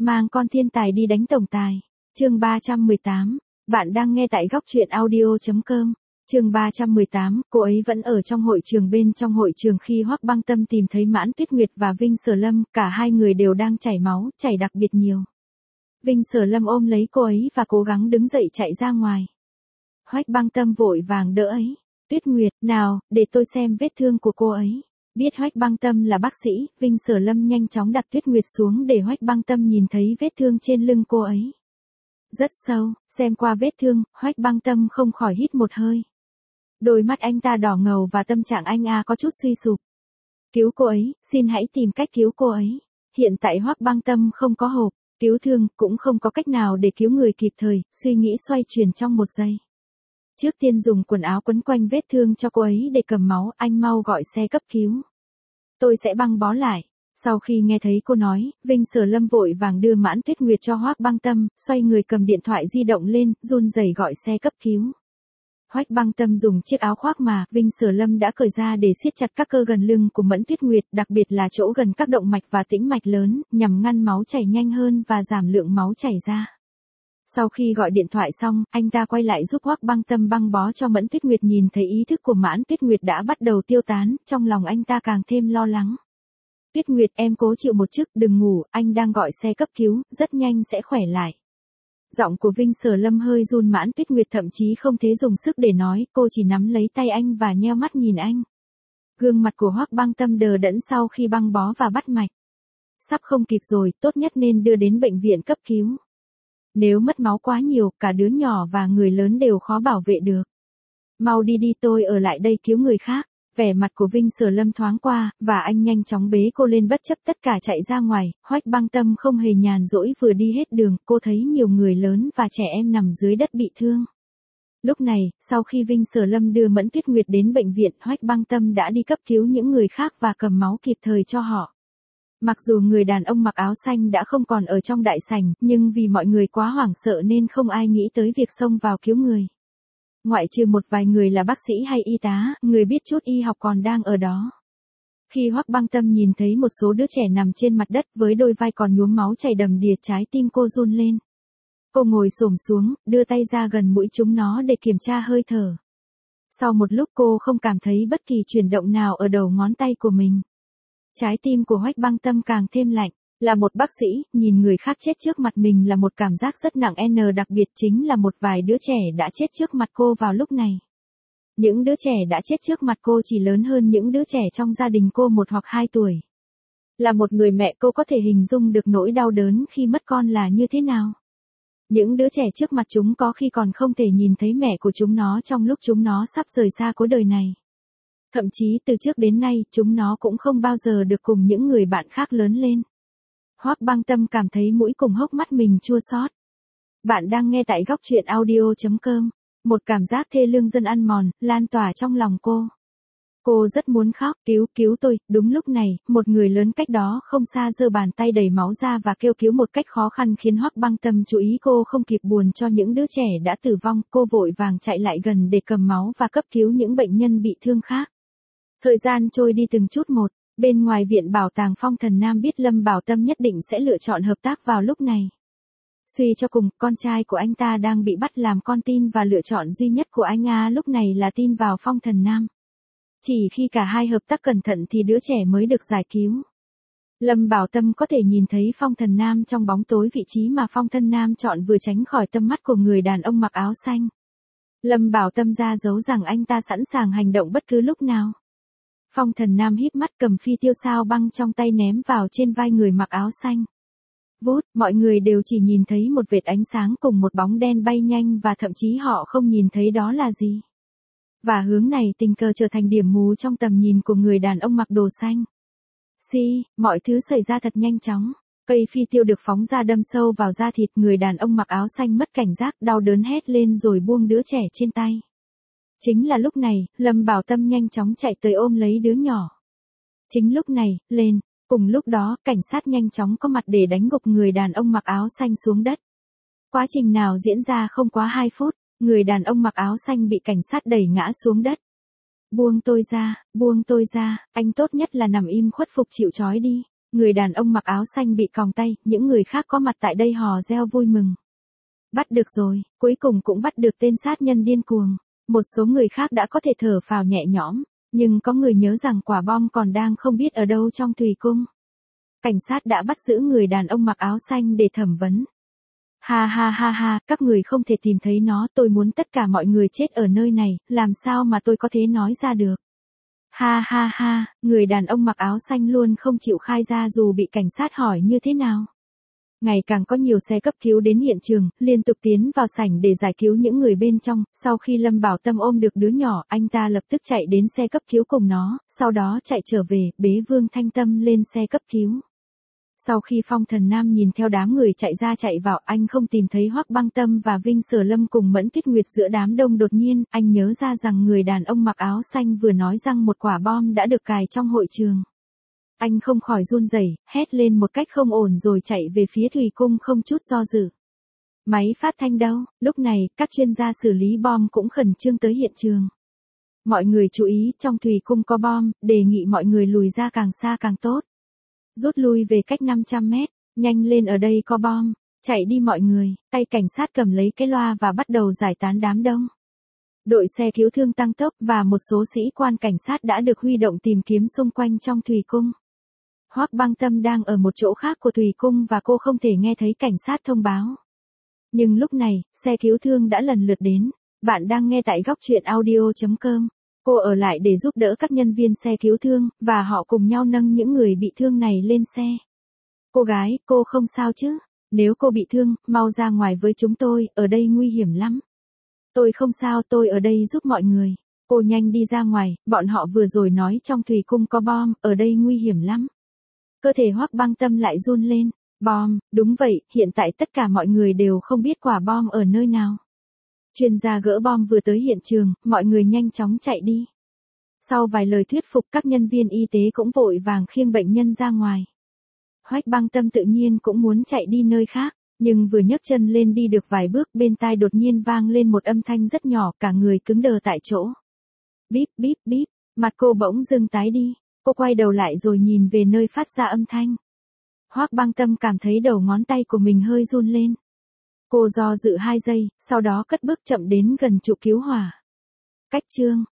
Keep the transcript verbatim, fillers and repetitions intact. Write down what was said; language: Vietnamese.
mang con thiên tài đi đánh tổng tài. Chương ba trăm mười tám. Bạn đang nghe tại góc truyện audio chấm com. Chương ba trăm mười tám, cô ấy vẫn ở trong hội trường. Bên trong hội trường khi Hoắc Băng Tâm tìm thấy Mãn Tuyết Nguyệt và Vinh Sở Lâm, cả hai người đều đang chảy máu, chảy đặc biệt nhiều. Vinh Sở Lâm ôm lấy cô ấy và cố gắng đứng dậy chạy ra ngoài. Hoắc Băng Tâm vội vàng đỡ ấy. Tuyết Nguyệt, nào, để tôi xem vết thương của cô ấy. Biết Hoắc Băng Tâm là bác sĩ, Vinh Sở Lâm nhanh chóng đặt Tuyết Nguyệt xuống để Hoắc Băng Tâm nhìn thấy vết thương trên lưng cô ấy. Rất sâu, xem qua vết thương, Hoắc Băng Tâm không khỏi hít một hơi. Đôi mắt anh ta đỏ ngầu và tâm trạng anh a có chút suy sụp. Cứu cô ấy, xin hãy tìm cách cứu cô ấy. Hiện tại Hoắc Băng Tâm không có hộp, cứu thương, cũng không có cách nào để cứu người kịp thời, suy nghĩ xoay chuyển trong một giây. Trước tiên dùng quần áo quấn quanh vết thương cho cô ấy để cầm máu, anh mau gọi xe cấp cứu. Tôi sẽ băng bó lại. Sau khi nghe thấy cô nói, Vinh Sở Lâm vội vàng đưa Mãn Tuyết Nguyệt cho Hoắc Băng Tâm, xoay người cầm điện thoại di động lên, run rẩy gọi xe cấp cứu. Hoắc Băng Tâm dùng chiếc áo khoác mà Vinh Sở Lâm đã cởi ra để siết chặt các cơ gần lưng của Mẫn Tuyết Nguyệt, đặc biệt là chỗ gần các động mạch và tĩnh mạch lớn, nhằm ngăn máu chảy nhanh hơn và giảm lượng máu chảy ra. Sau khi gọi điện thoại xong, anh ta quay lại giúp Hoắc Băng Tâm băng bó cho Mẫn Tuyết Nguyệt. Nhìn thấy ý thức của Mãn Tuyết Nguyệt đã bắt đầu tiêu tán, trong lòng anh ta càng thêm lo lắng. Tuyết Nguyệt, em cố chịu một chút, đừng ngủ, anh đang gọi xe cấp cứu, rất nhanh sẽ khỏe lại. Giọng của Vinh Sở Lâm hơi run. Mãn Tuyết Nguyệt thậm chí không thể dùng sức để nói, cô chỉ nắm lấy tay anh và nheo mắt nhìn anh. Gương mặt của Hoắc Băng Tâm đờ đẫn sau khi băng bó và bắt mạch. Sắp không kịp rồi, tốt nhất nên đưa đến bệnh viện cấp cứu. Nếu mất máu quá nhiều, cả đứa nhỏ và người lớn đều khó bảo vệ được. Mau đi đi, tôi ở lại đây cứu người khác. Vẻ mặt của Vinh Sở Lâm thoáng qua, và anh nhanh chóng bế cô lên bất chấp tất cả chạy ra ngoài. Hoắc Băng Tâm không hề nhàn rỗi, vừa đi hết đường, cô thấy nhiều người lớn và trẻ em nằm dưới đất bị thương. Lúc này, sau khi Vinh Sở Lâm đưa Mẫn Tuyết Nguyệt đến bệnh viện, Hoắc Băng Tâm đã đi cấp cứu những người khác và cầm máu kịp thời cho họ. Mặc dù người đàn ông mặc áo xanh đã không còn ở trong đại sảnh, nhưng vì mọi người quá hoảng sợ nên không ai nghĩ tới việc xông vào cứu người. Ngoại trừ một vài người là bác sĩ hay y tá, người biết chút y học còn đang ở đó. Khi Hoắc Băng Tâm nhìn thấy một số đứa trẻ nằm trên mặt đất với đôi vai còn nhuốm máu chảy đầm đìa, trái tim cô run lên. Cô ngồi xổm xuống, đưa tay ra gần mũi chúng nó để kiểm tra hơi thở. Sau một lúc cô không cảm thấy bất kỳ chuyển động nào ở đầu ngón tay của mình. Trái tim của Hoắc Băng Tâm càng thêm lạnh. Là một bác sĩ, nhìn người khác chết trước mặt mình là một cảm giác rất nặng. N đặc biệt chính là một vài đứa trẻ đã chết trước mặt cô vào lúc này. Những đứa trẻ đã chết trước mặt cô chỉ lớn hơn những đứa trẻ trong gia đình cô một hoặc hai tuổi. Là một người mẹ, cô có thể hình dung được nỗi đau đớn khi mất con là như thế nào. Những đứa trẻ trước mặt chúng có khi còn không thể nhìn thấy mẹ của chúng nó trong lúc chúng nó sắp rời xa cuối đời này. Thậm chí từ trước đến nay, chúng nó cũng không bao giờ được cùng những người bạn khác lớn lên. Hoắc Băng Tâm cảm thấy mũi cùng hốc mắt mình chua xót. Bạn đang nghe tại góc truyện audio chấm com. Một cảm giác thê lương dân ăn mòn, lan tỏa trong lòng cô. Cô rất muốn khóc, cứu, cứu tôi. Đúng lúc này, một người lớn cách đó không xa giơ bàn tay đầy máu ra và kêu cứu một cách khó khăn khiến Hoắc Băng Tâm chú ý. Cô không kịp buồn cho những đứa trẻ đã tử vong, cô vội vàng chạy lại gần để cầm máu và cấp cứu những bệnh nhân bị thương khác. Thời gian trôi đi từng chút một. Bên ngoài viện bảo tàng Phong Thần Nam biết Lâm Bảo Tâm nhất định sẽ lựa chọn hợp tác vào lúc này. Suy cho cùng, con trai của anh ta đang bị bắt làm con tin và lựa chọn duy nhất của anh a lúc này là tin vào Phong Thần Nam. Chỉ khi cả hai hợp tác cẩn thận thì đứa trẻ mới được giải cứu. Lâm Bảo Tâm có thể nhìn thấy Phong Thần Nam trong bóng tối, vị trí mà Phong Thần Nam chọn vừa tránh khỏi tầm mắt của người đàn ông mặc áo xanh. Lâm Bảo Tâm ra dấu rằng anh ta sẵn sàng hành động bất cứ lúc nào. Phong Thần Nam híp mắt cầm phi tiêu sao băng trong tay ném vào trên vai người mặc áo xanh. Vút, mọi người đều chỉ nhìn thấy một vệt ánh sáng cùng một bóng đen bay nhanh và thậm chí họ không nhìn thấy đó là gì. Và hướng này tình cờ trở thành điểm mù trong tầm nhìn của người đàn ông mặc đồ xanh. Xi, mọi thứ xảy ra thật nhanh chóng. Cây phi tiêu được phóng ra đâm sâu vào da thịt, người đàn ông mặc áo xanh mất cảnh giác, đau đớn hét lên rồi buông đứa trẻ trên tay. Chính là lúc này, Lâm Bảo Tâm nhanh chóng chạy tới ôm lấy đứa nhỏ. Chính lúc này, lên, cùng lúc đó, cảnh sát nhanh chóng có mặt để đánh gục người đàn ông mặc áo xanh xuống đất. Quá trình nào diễn ra không quá hai phút, người đàn ông mặc áo xanh bị cảnh sát đẩy ngã xuống đất. Buông tôi ra, buông tôi ra, anh tốt nhất là nằm im khuất phục chịu trói đi. Người đàn ông mặc áo xanh bị còng tay, những người khác có mặt tại đây hò reo vui mừng. Bắt được rồi, cuối cùng cũng bắt được tên sát nhân điên cuồng. Một số người khác đã có thể thở phào nhẹ nhõm, nhưng có người nhớ rằng quả bom còn đang không biết ở đâu trong thùy cung. Cảnh sát đã bắt giữ người đàn ông mặc áo xanh để thẩm vấn. Ha ha ha ha, các người không thể tìm thấy nó, tôi muốn tất cả mọi người chết ở nơi này, làm sao mà tôi có thể nói ra được. Ha ha ha, người đàn ông mặc áo xanh luôn không chịu khai ra dù bị cảnh sát hỏi như thế nào. Ngày càng có nhiều xe cấp cứu đến hiện trường, liên tục tiến vào sảnh để giải cứu những người bên trong. Sau khi Lâm Bảo Tâm ôm được đứa nhỏ, anh ta lập tức chạy đến xe cấp cứu cùng nó, sau đó chạy trở về, bế Vương Thanh Tâm lên xe cấp cứu. Sau khi Phong Thần Nam nhìn theo đám người chạy ra chạy vào, anh không tìm thấy Hoắc Băng Tâm và Vinh Sở Lâm cùng Mẫn Tuyết Nguyệt giữa đám đông. Đột nhiên, anh nhớ ra rằng người đàn ông mặc áo xanh vừa nói rằng một quả bom đã được cài trong hội trường. Anh không khỏi run rẩy, hét lên một cách không ổn rồi chạy về phía thùy cung không chút do dự. Máy phát thanh đâu? Lúc này, các chuyên gia xử lý bom cũng khẩn trương tới hiện trường. Mọi người chú ý, trong thùy cung có bom, đề nghị mọi người lùi ra càng xa càng tốt. Rút lui về cách năm trăm mét, nhanh lên ở đây có bom, chạy đi mọi người. Tay cảnh sát cầm lấy cái loa và bắt đầu giải tán đám đông. Đội xe cứu thương tăng tốc và một số sĩ quan cảnh sát đã được huy động tìm kiếm xung quanh trong thùy cung. Hoắc Băng Tâm đang ở một chỗ khác của thùy cung và cô không thể nghe thấy cảnh sát thông báo. Nhưng lúc này, xe cứu thương đã lần lượt đến. Bạn đang nghe tại góc truyện audio chấm com. Cô ở lại để giúp đỡ các nhân viên xe cứu thương, và họ cùng nhau nâng những người bị thương này lên xe. Cô gái, cô không sao chứ? Nếu cô bị thương, mau ra ngoài với chúng tôi, ở đây nguy hiểm lắm. Tôi không sao, tôi ở đây giúp mọi người. Cô nhanh đi ra ngoài, bọn họ vừa rồi nói trong thùy cung có bom, ở đây nguy hiểm lắm. Cơ thể Hoắc Băng Tâm lại run lên. Bom, đúng vậy, hiện tại tất cả mọi người đều không biết quả bom ở nơi nào. Chuyên gia gỡ bom vừa tới hiện trường, mọi người nhanh chóng chạy đi. Sau vài lời thuyết phục, các nhân viên y tế cũng vội vàng khiêng bệnh nhân ra ngoài. Hoắc Băng Tâm tự nhiên cũng muốn chạy đi nơi khác, nhưng vừa nhấc chân lên đi được vài bước, bên tai đột nhiên vang lên một âm thanh rất nhỏ, cả người cứng đờ tại chỗ. Bíp bíp bíp, mặt cô bỗng dưng tái đi. Cô quay đầu lại rồi nhìn về nơi phát ra âm thanh. Hoắc Băng Tâm cảm thấy đầu ngón tay của mình hơi run lên. Cô do dự hai giây, sau đó cất bước chậm đến gần trụ cứu hỏa. Cách chương